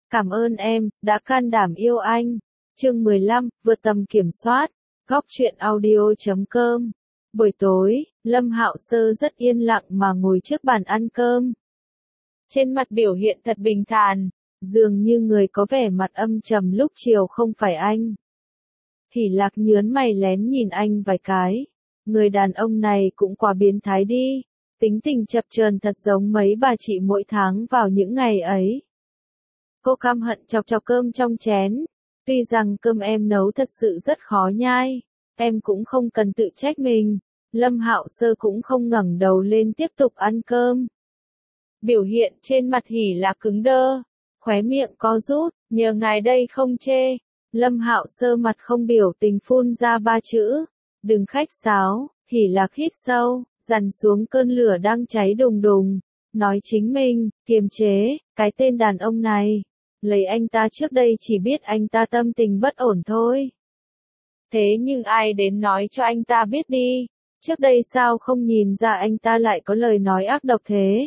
Cảm ơn em, đã can đảm yêu anh. Chương 15, vượt tầm kiểm soát. Góc truyện audio.com. Buổi tối, Lâm Hạo Sơ rất yên lặng mà ngồi trước bàn ăn cơm. Trên mặt biểu hiện thật bình thản, dường như người có vẻ mặt âm trầm lúc chiều không phải anh. Hỷ Lạc nhớn mày lén nhìn anh vài cái. Người đàn ông này cũng quá biến thái đi, tính tình chập chờn thật giống mấy bà chị mỗi tháng vào những ngày ấy. Cô căm hận chọc chọc cơm trong chén. Tuy rằng cơm em nấu thật sự rất khó nhai, em cũng không cần tự trách mình. Lâm Hạo Sơ cũng không ngẩng đầu lên tiếp tục ăn cơm. Biểu hiện trên mặt Hỷ Lạc cứng đơ, khóe miệng co rút, nhờ ngài đây không chê. Lâm Hạo Sơ mặt không biểu tình phun ra 3 chữ, đừng khách sáo. Hỷ Lạc hít sâu, dằn xuống cơn lửa đang cháy đùng đùng, nói chính mình, kiềm chế, cái tên đàn ông này. Lấy anh ta trước đây chỉ biết anh ta tâm tình bất ổn thôi. Thế nhưng ai đến nói cho anh ta biết đi, trước đây sao không nhìn ra anh ta lại có lời nói ác độc thế?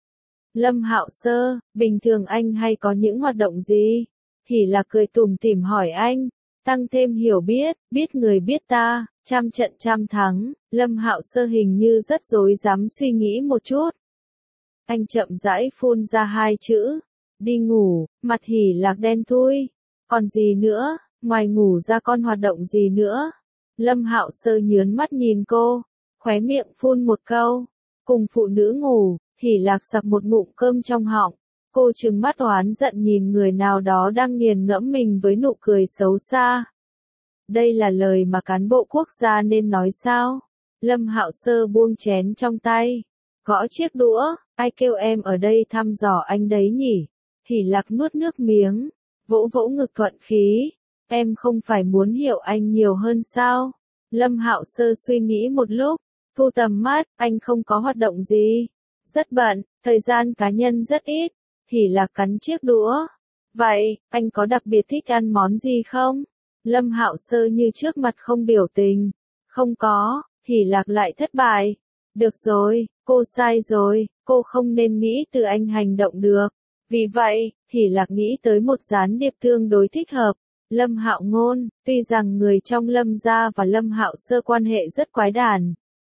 Lâm Hạo Sơ, bình thường anh hay có những hoạt động gì? Hỷ Lạc cười tủm tỉm hỏi anh, tăng thêm hiểu biết, biết người biết ta, trăm trận trăm thắng. Lâm Hạo Sơ hình như rất rối rắm suy nghĩ một chút. Anh chậm rãi phun ra 2 chữ, đi ngủ. Mặt Hỷ Lạc đen thui, còn gì nữa, ngoài ngủ ra con hoạt động gì nữa? Lâm Hạo Sơ nhớn mắt nhìn cô, khóe miệng phun một câu, cùng phụ nữ ngủ. Hỷ Lạc sặc một ngụm cơm trong họng, cô trừng mắt oán giận nhìn người nào đó đang nghiền ngẫm mình với nụ cười xấu xa. Đây là lời mà cán bộ quốc gia nên nói sao? Lâm Hạo Sơ buông chén trong tay, gõ chiếc đũa, ai kêu em ở đây thăm dò anh đấy nhỉ? Hỷ Lạc nuốt nước miếng, vỗ vỗ ngực thuận khí, em không phải muốn hiểu anh nhiều hơn sao? Lâm Hạo Sơ suy nghĩ một lúc, thu tầm mắt, anh không có hoạt động gì, rất bận, thời gian cá nhân rất ít. Hỷ Lạc cắn chiếc đũa, vậy, anh có đặc biệt thích ăn món gì không? Lâm Hạo Sơ như trước mặt không biểu tình, không có. Hỷ Lạc lại thất bại. Được rồi, cô sai rồi, cô không nên nghĩ từ anh hành động được. Vì vậy, Hỷ Lạc nghĩ tới một gián điệp tương đối thích hợp, Lâm Hạo Ngôn. Tuy rằng người trong Lâm gia và Lâm Hạo Sơ quan hệ rất quái đản,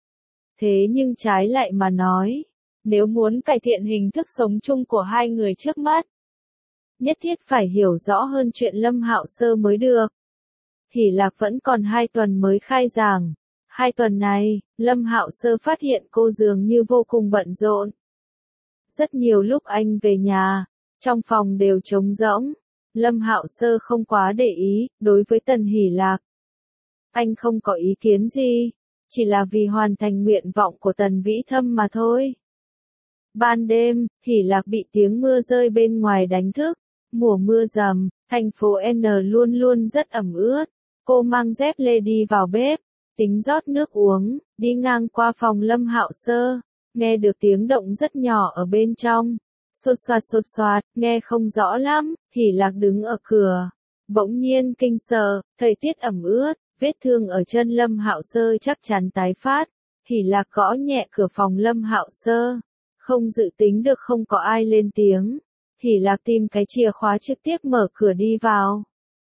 thế nhưng trái lại mà nói, nếu muốn cải thiện hình thức sống chung của hai người trước mắt, nhất thiết phải hiểu rõ hơn chuyện Lâm Hạo Sơ mới được. Hỷ Lạc vẫn còn 2 tuần mới khai giảng. 2 tuần này, Lâm Hạo Sơ phát hiện cô dường như vô cùng bận rộn. Rất nhiều lúc anh về nhà, trong phòng đều trống rỗng. Lâm Hạo Sơ không quá để ý, đối với Tần Hỷ Lạc. Anh không có ý kiến gì, chỉ là vì hoàn thành nguyện vọng của Tần Vĩ Thâm mà thôi. Ban đêm, Hỷ Lạc bị tiếng mưa rơi bên ngoài đánh thức. Mùa mưa rầm, thành phố N luôn luôn rất ẩm ướt. Cô mang dép lê đi vào bếp, tính rót nước uống, đi ngang qua phòng Lâm Hạo Sơ, nghe được tiếng động rất nhỏ ở bên trong. Sột soạt, nghe không rõ lắm. Hỷ Lạc đứng ở cửa, bỗng nhiên kinh sợ, thời tiết ẩm ướt, vết thương ở chân Lâm Hạo Sơ chắc chắn tái phát. Hỷ Lạc gõ nhẹ cửa phòng Lâm Hạo Sơ, không dự tính được không có ai lên tiếng. Hỷ Lạc tìm cái chìa khóa trực tiếp mở cửa đi vào.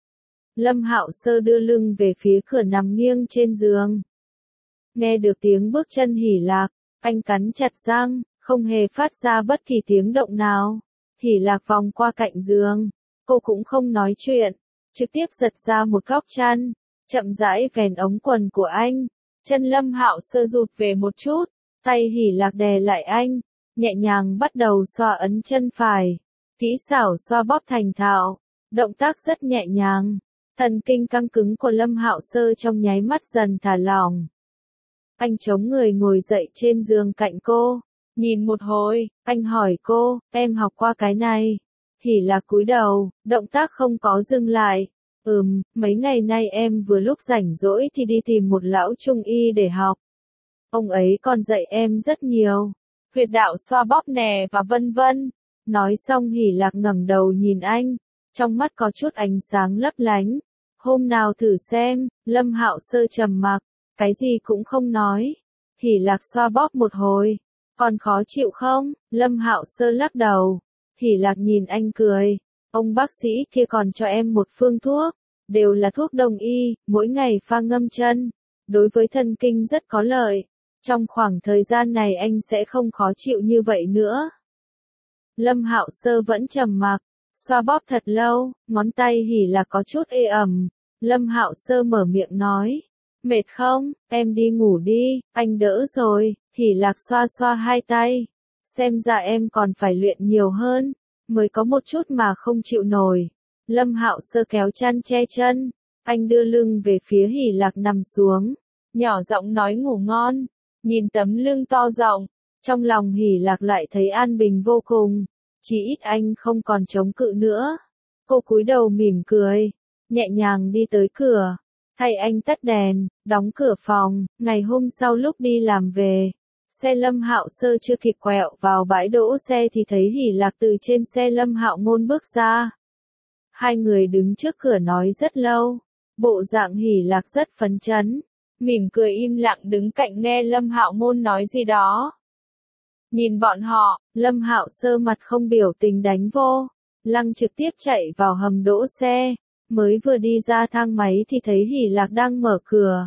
Lâm Hạo Sơ đưa lưng về phía cửa nằm nghiêng trên giường. Nghe được tiếng bước chân Hỷ Lạc, anh cắn chặt răng, không hề phát ra bất kỳ tiếng động nào. Hỷ Lạc vòng qua cạnh giường, cô cũng không nói chuyện, trực tiếp giật ra một góc chăn, chậm rãi vén ống quần của anh. Chân Lâm Hạo Sơ rụt về một chút, tay Hỷ Lạc đè lại anh, nhẹ nhàng bắt đầu xoa ấn chân phải, kỹ xảo xoa bóp thành thạo, động tác rất nhẹ nhàng. Thần kinh căng cứng của Lâm Hạo Sơ trong nháy mắt dần thả lỏng. Anh chống người ngồi dậy trên giường cạnh cô, nhìn một hồi, anh hỏi cô, em học qua cái này? Hỷ Lạc cúi đầu, động tác không có dừng lại. Mấy ngày nay em vừa lúc rảnh rỗi thì đi tìm một lão trung y để học. Ông ấy còn dạy em rất nhiều, huyệt đạo xoa bóp nè và vân vân. Nói xong Hỷ Lạc ngẩng đầu nhìn anh, trong mắt có chút ánh sáng lấp lánh. Hôm nào thử xem. Lâm Hạo Sơ trầm mặc, cái gì cũng không nói. Hỷ Lạc xoa bóp một hồi, còn khó chịu không? Lâm Hạo Sơ lắc đầu. Hỷ Lạc nhìn anh cười, Ông bác sĩ kia còn cho em một phương thuốc, đều là thuốc đông y, mỗi ngày pha ngâm chân, đối với thần kinh rất có lợi. Trong khoảng thời gian này anh sẽ không khó chịu như vậy nữa. Lâm Hạo Sơ vẫn trầm mặc, xoa bóp thật lâu, ngón tay Hỉ Lạc có chút ê ẩm. Lâm Hạo Sơ mở miệng nói, mệt không, em đi ngủ đi, anh đỡ rồi. Hỉ Lạc xoa xoa hai tay, xem ra em còn phải luyện nhiều hơn, mới có một chút mà không chịu nổi. Lâm Hạo Sơ kéo chăn che chân, anh đưa lưng về phía Hỉ Lạc nằm xuống, nhỏ giọng nói ngủ ngon. Nhìn tấm lưng to rộng, trong lòng Hỉ Lạc lại thấy an bình vô cùng, chỉ ít anh không còn chống cự nữa. Cô cúi đầu mỉm cười, nhẹ nhàng đi tới cửa, thay anh tắt đèn, đóng cửa phòng. Ngày hôm sau lúc đi làm về, xe Lâm Hạo Sơ chưa kịp quẹo vào bãi đỗ xe thì thấy Hỉ Lạc từ trên xe Lâm Hạo Ngôn bước ra. Hai người đứng trước cửa nói rất lâu, bộ dạng Hỉ Lạc rất phấn chấn, mỉm cười im lặng đứng cạnh nghe Lâm Hạo Ngôn nói gì đó. Nhìn bọn họ, Lâm Hạo Sơ mặt không biểu tình đánh vô, lăng trực tiếp chạy vào hầm đỗ xe, mới vừa đi ra thang máy thì thấy Hỉ Lạc đang mở cửa.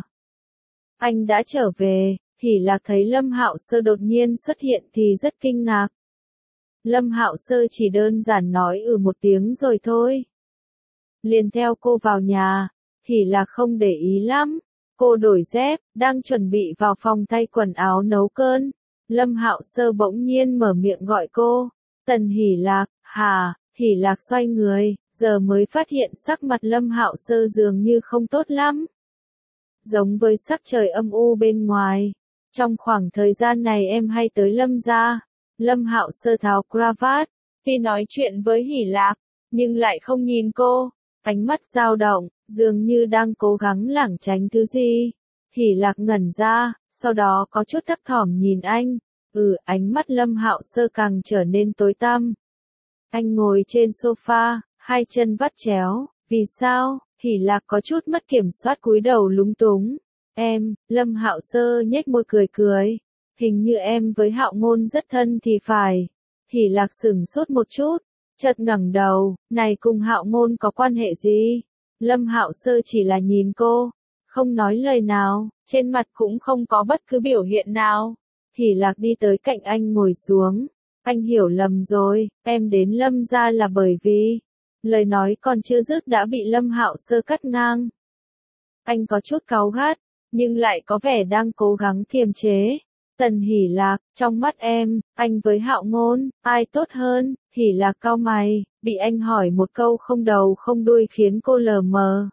Anh đã trở về. Hỉ Lạc thấy Lâm Hạo Sơ đột nhiên xuất hiện thì rất kinh ngạc. Lâm Hạo Sơ chỉ đơn giản nói một tiếng rồi thôi. Liền theo cô vào nhà, Hỉ Lạc không để ý lắm. Cô đổi dép, đang chuẩn bị vào phòng thay quần áo nấu cơm. Lâm Hạo Sơ bỗng nhiên mở miệng gọi cô. Tần Hỉ Lạc, hả? Hỉ Lạc xoay người, giờ mới phát hiện sắc mặt Lâm Hạo Sơ dường như không tốt lắm. Giống với sắc trời âm u bên ngoài. Trong khoảng thời gian này em hay tới Lâm gia. Lâm Hạo Sơ tháo cravat, khi nói chuyện với Hỉ Lạc, nhưng lại không nhìn cô, ánh mắt dao động, dường như đang cố gắng lảng tránh thứ gì. Hỉ Lạc ngẩn ra, sau đó có chút thấp thỏm nhìn anh. Ánh mắt Lâm Hạo Sơ càng trở nên tối tăm. Anh ngồi trên sofa, hai chân vắt chéo, vì sao? Hỉ Lạc có chút mất kiểm soát cúi đầu lúng túng. Lâm Hạo Sơ nhếch môi cười cười. Hình như em với Hạo Ngôn rất thân thì phải. Hỉ Lạc sửng sốt một chút, chợt ngẩng đầu, này cùng Hạo Ngôn có quan hệ gì? Lâm Hạo Sơ chỉ là nhìn cô, không nói lời nào, trên mặt cũng không có bất cứ biểu hiện nào. Hỉ Lạc đi tới cạnh anh ngồi xuống. Anh hiểu lầm rồi, em đến Lâm gia là bởi vì... Lời nói còn chưa dứt đã bị Lâm Hạo Sơ cắt ngang. Anh có chút cáu gắt, nhưng lại có vẻ đang cố gắng kiềm chế. Tần Hỉ Lạc, trong mắt em, anh với Hạo Ngôn, ai tốt hơn? Hỉ Lạc cau mày, bị anh hỏi một câu không đầu không đuôi khiến cô lờ mờ.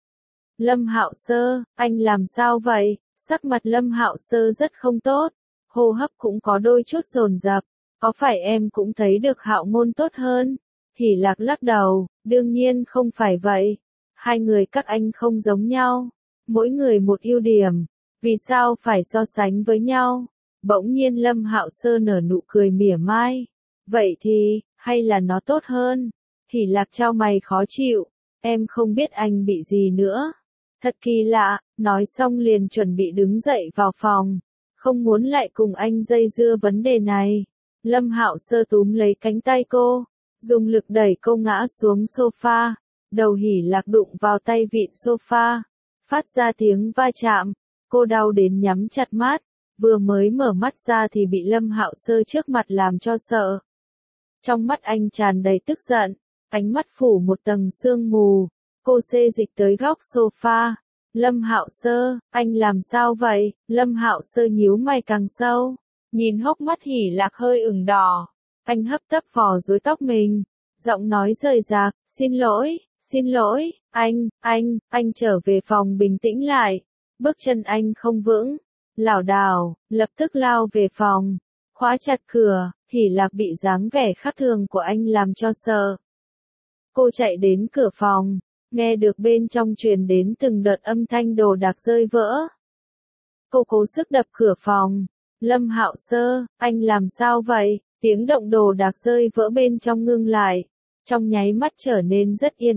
Lâm Hạo Sơ, anh làm sao vậy? Sắc mặt Lâm Hạo Sơ rất không tốt, hô hấp cũng có đôi chút dồn dập. Có phải em cũng thấy được Hạo Ngôn tốt hơn? Hỉ Lạc lắc đầu, đương nhiên không phải vậy. Hai người các anh không giống nhau, mỗi người một ưu điểm, vì sao phải so sánh với nhau? Bỗng nhiên Lâm Hạo Sơ nở nụ cười mỉa mai. Vậy thì, hay là nó tốt hơn? Hỉ Lạc chau mày khó chịu, em không biết anh bị gì nữa. Thật kỳ lạ, nói xong liền chuẩn bị đứng dậy vào phòng, không muốn lại cùng anh dây dưa vấn đề này. Lâm Hạo Sơ túm lấy cánh tay cô, dùng lực đẩy cô ngã xuống sofa, đầu Hỉ Lạc đụng vào tay vịn sofa, phát ra tiếng va chạm, cô đau đến nhắm chặt mắt, vừa mới mở mắt ra thì bị Lâm Hạo Sơ trước mặt làm cho sợ. Trong mắt anh tràn đầy tức giận, ánh mắt phủ một tầng sương mù, cô xê dịch tới góc sofa. Lâm Hạo Sơ, anh làm sao vậy? Lâm Hạo Sơ nhíu mày càng sâu, nhìn hốc mắt Hỉ Lạc hơi ửng đỏ. Anh hấp tấp vò rối tóc mình, giọng nói rời rạc, xin lỗi, anh trở về phòng bình tĩnh lại. Bước chân anh không vững, lảo đảo, lập tức lao về phòng, khóa chặt cửa. Hỉ Lạc bị dáng vẻ khác thường của anh làm cho sợ. Cô chạy đến cửa phòng, nghe được bên trong truyền đến từng đợt âm thanh đồ đạc rơi vỡ. Cô cố sức đập cửa phòng. Lâm Hạo Sơ, anh làm sao vậy? Tiếng động đồ đạc rơi vỡ bên trong ngưng lại, trong nháy mắt trở nên rất yên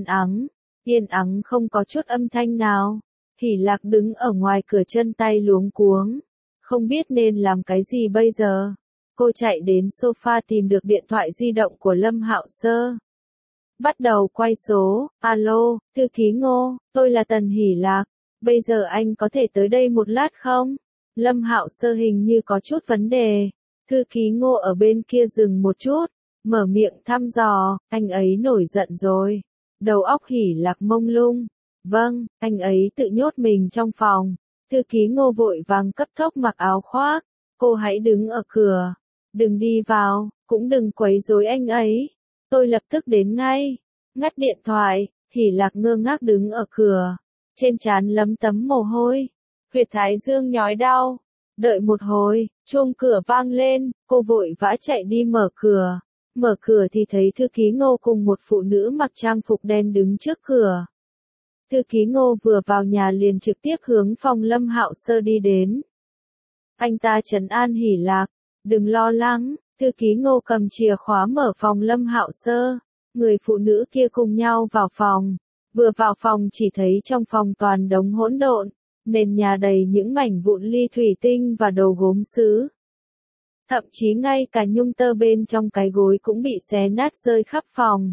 ắng không có chút âm thanh nào. Hỉ Lạc đứng ở ngoài cửa chân tay luống cuống, không biết nên làm cái gì bây giờ. Cô chạy đến sofa tìm được điện thoại di động của Lâm Hạo Sơ. Bắt đầu quay số, alo, thư ký Ngô, tôi là Tần Hỷ Lạc, bây giờ anh có thể tới đây một lát không? Lâm Hạo Sơ hình như có chút vấn đề, thư ký Ngô ở bên kia dừng một chút, mở miệng thăm dò, anh ấy nổi giận rồi, đầu óc Hỷ Lạc mông lung, vâng, anh ấy tự nhốt mình trong phòng, thư ký Ngô vội vàng cấp tốc mặc áo khoác, cô hãy đứng ở cửa, đừng đi vào, cũng đừng quấy rối anh ấy. Tôi lập tức đến ngay. Ngắt điện thoại, Hỷ Lạc ngơ ngác đứng ở cửa. Trên trán lấm tấm mồ hôi. Huyệt thái dương nhói đau. Đợi một hồi, chuông cửa vang lên, cô vội vã chạy đi mở cửa. Mở cửa thì thấy thư ký Ngô cùng một phụ nữ mặc trang phục đen đứng trước cửa. Thư ký Ngô vừa vào nhà liền trực tiếp hướng phòng Lâm Hạo Sơ đi đến. Anh ta trấn an Hỷ Lạc, đừng lo lắng. Thư ký Ngô cầm chìa khóa mở phòng Lâm Hạo Sơ, người phụ nữ kia cùng nhau vào phòng. Vừa vào phòng chỉ thấy trong phòng toàn đống hỗn độn, nền nhà đầy những mảnh vụn ly thủy tinh và đồ gốm sứ. Thậm chí ngay cả nhung tơ bên trong cái gối cũng bị xé nát rơi khắp phòng.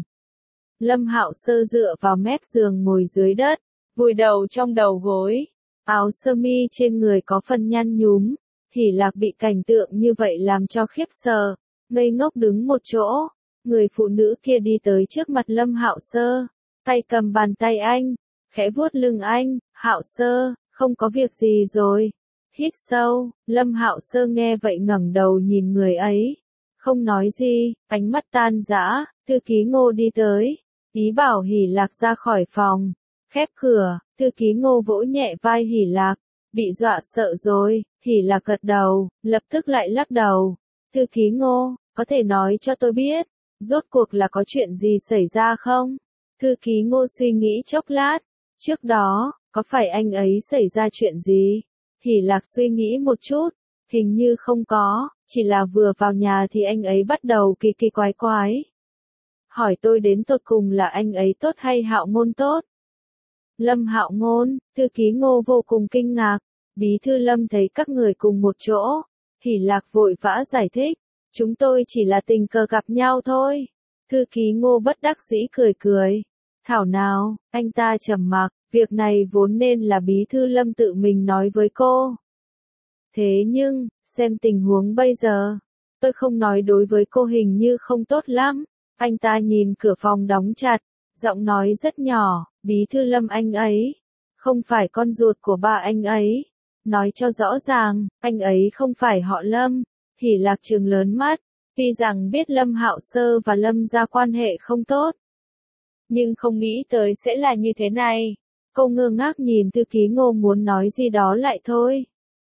Lâm Hạo Sơ dựa vào mép giường ngồi dưới đất, vùi đầu trong đầu gối, áo sơ mi trên người có phần nhăn nhúm. Hỷ Lạc bị cảnh tượng như vậy làm cho khiếp sợ, ngây ngốc đứng một chỗ. Người phụ nữ kia đi tới trước mặt Lâm Hạo Sơ, tay cầm bàn tay anh, khẽ vuốt lưng anh, Hạo Sơ, không có việc gì rồi. Hít sâu, Lâm Hạo Sơ nghe vậy ngẩng đầu nhìn người ấy, không nói gì, ánh mắt tan rã. Thư ký Ngô đi tới, ý bảo Hỷ Lạc ra khỏi phòng, khép cửa. Thư ký Ngô vỗ nhẹ vai Hỷ Lạc, bị dọa sợ rồi. Hỷ Lạc gật đầu, lập tức lại lắc đầu. Thư ký Ngô, có thể nói cho tôi biết, rốt cuộc là có chuyện gì xảy ra không? Thư ký Ngô suy nghĩ chốc lát, trước đó, có phải anh ấy xảy ra chuyện gì? Hỷ Lạc suy nghĩ một chút, hình như không có, chỉ là vừa vào nhà thì anh ấy bắt đầu kỳ kỳ quái quái. Hỏi tôi đến tột cùng là anh ấy tốt hay Hạo Ngôn tốt? Lâm Hạo Ngôn, thư ký Ngô vô cùng kinh ngạc. Bí thư Lâm thấy các người cùng một chỗ. Hỷ Lạc vội vã giải thích, chúng tôi chỉ là tình cờ gặp nhau thôi. Thư ký Ngô bất đắc dĩ cười cười. Thảo nào, anh ta trầm mặc, việc này vốn nên là bí thư Lâm tự mình nói với cô. Thế nhưng, xem tình huống bây giờ, tôi không nói đối với cô hình như không tốt lắm. Anh ta nhìn cửa phòng đóng chặt, giọng nói rất nhỏ, bí thư Lâm anh ấy, không phải con ruột của ba anh ấy. Nói cho rõ ràng, anh ấy không phải họ Lâm. Hỷ Lạc trừng lớn mắt, tuy rằng biết Lâm Hạo Sơ và Lâm gia quan hệ không tốt, nhưng không nghĩ tới sẽ là như thế này. Cô ngơ ngác nhìn thư ký Ngô muốn nói gì đó lại thôi.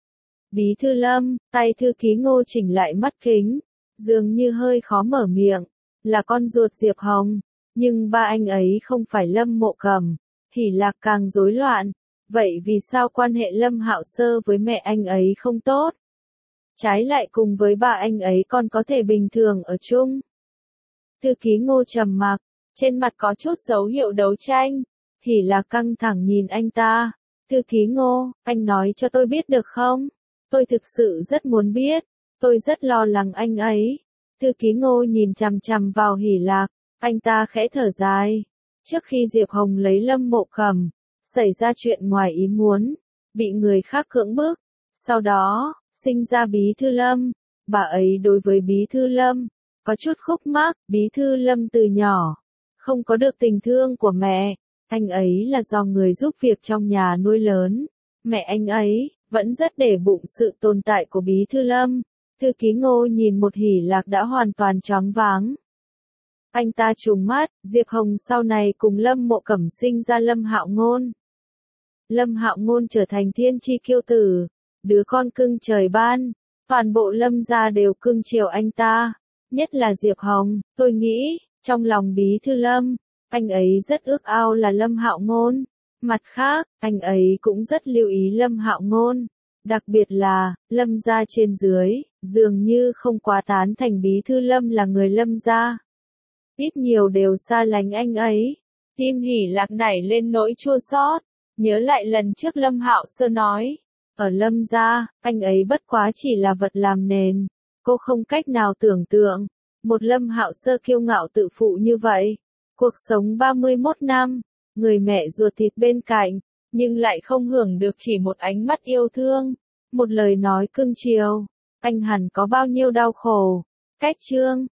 Bí thư Lâm, tay thư ký Ngô chỉnh lại mắt kính, dường như hơi khó mở miệng, là con ruột Diệp Hồng, nhưng ba anh ấy không phải Lâm Mộ Cầm. Hỷ Lạc càng rối loạn. Vậy vì sao quan hệ Lâm Hạo Sơ với mẹ anh ấy không tốt? Trái lại cùng với ba anh ấy còn có thể bình thường ở chung. Thư ký Ngô trầm mặc, trên mặt có chút dấu hiệu đấu tranh. Hỷ Lạc căng thẳng nhìn anh ta. Thư ký Ngô, anh nói cho tôi biết được không? Tôi thực sự rất muốn biết. Tôi rất lo lắng anh ấy. Thư ký Ngô nhìn chằm chằm vào Hỷ Lạc. Anh ta khẽ thở dài. Trước khi Diệp Hồng lấy Lâm Mộ Cầm, xảy ra chuyện ngoài ý muốn, bị người khác cưỡng bức, sau đó, sinh ra bí thư Lâm. Bà ấy đối với bí thư Lâm, có chút khúc mắc. Bí thư Lâm từ nhỏ, không có được tình thương của mẹ, anh ấy là do người giúp việc trong nhà nuôi lớn. Mẹ anh ấy, vẫn rất để bụng sự tồn tại của bí thư Lâm. Thư ký Ngô nhìn một Hỷ Lạc đã hoàn toàn choáng váng. Anh ta trùng mắt, Diệp Hồng sau này cùng Lâm Mộ Cẩm sinh ra Lâm Hạo Ngôn. Lâm Hạo Ngôn trở thành thiên chi kiêu tử, đứa con cưng trời ban, toàn bộ Lâm gia đều cưng chiều anh ta, nhất là Diệp Hồng. Tôi nghĩ, trong lòng bí thư Lâm, anh ấy rất ước ao là Lâm Hạo Ngôn. Mặt khác, anh ấy cũng rất lưu ý Lâm Hạo Ngôn, đặc biệt là, Lâm gia trên dưới, dường như không quá tán thành bí thư Lâm là người Lâm gia. Ít nhiều đều xa lánh anh ấy. Tim Hỷ Lạc nảy lên nỗi chua xót, nhớ lại lần trước Lâm Hạo Sơ nói, ở Lâm gia, anh ấy bất quá chỉ là vật làm nền. Cô không cách nào tưởng tượng, một Lâm Hạo Sơ kiêu ngạo tự phụ như vậy, Cuộc sống 31 năm, người mẹ ruột thịt bên cạnh, nhưng lại không hưởng được chỉ một ánh mắt yêu thương, một lời nói cưng chiều. Anh hẳn có bao nhiêu đau khổ. Cách chương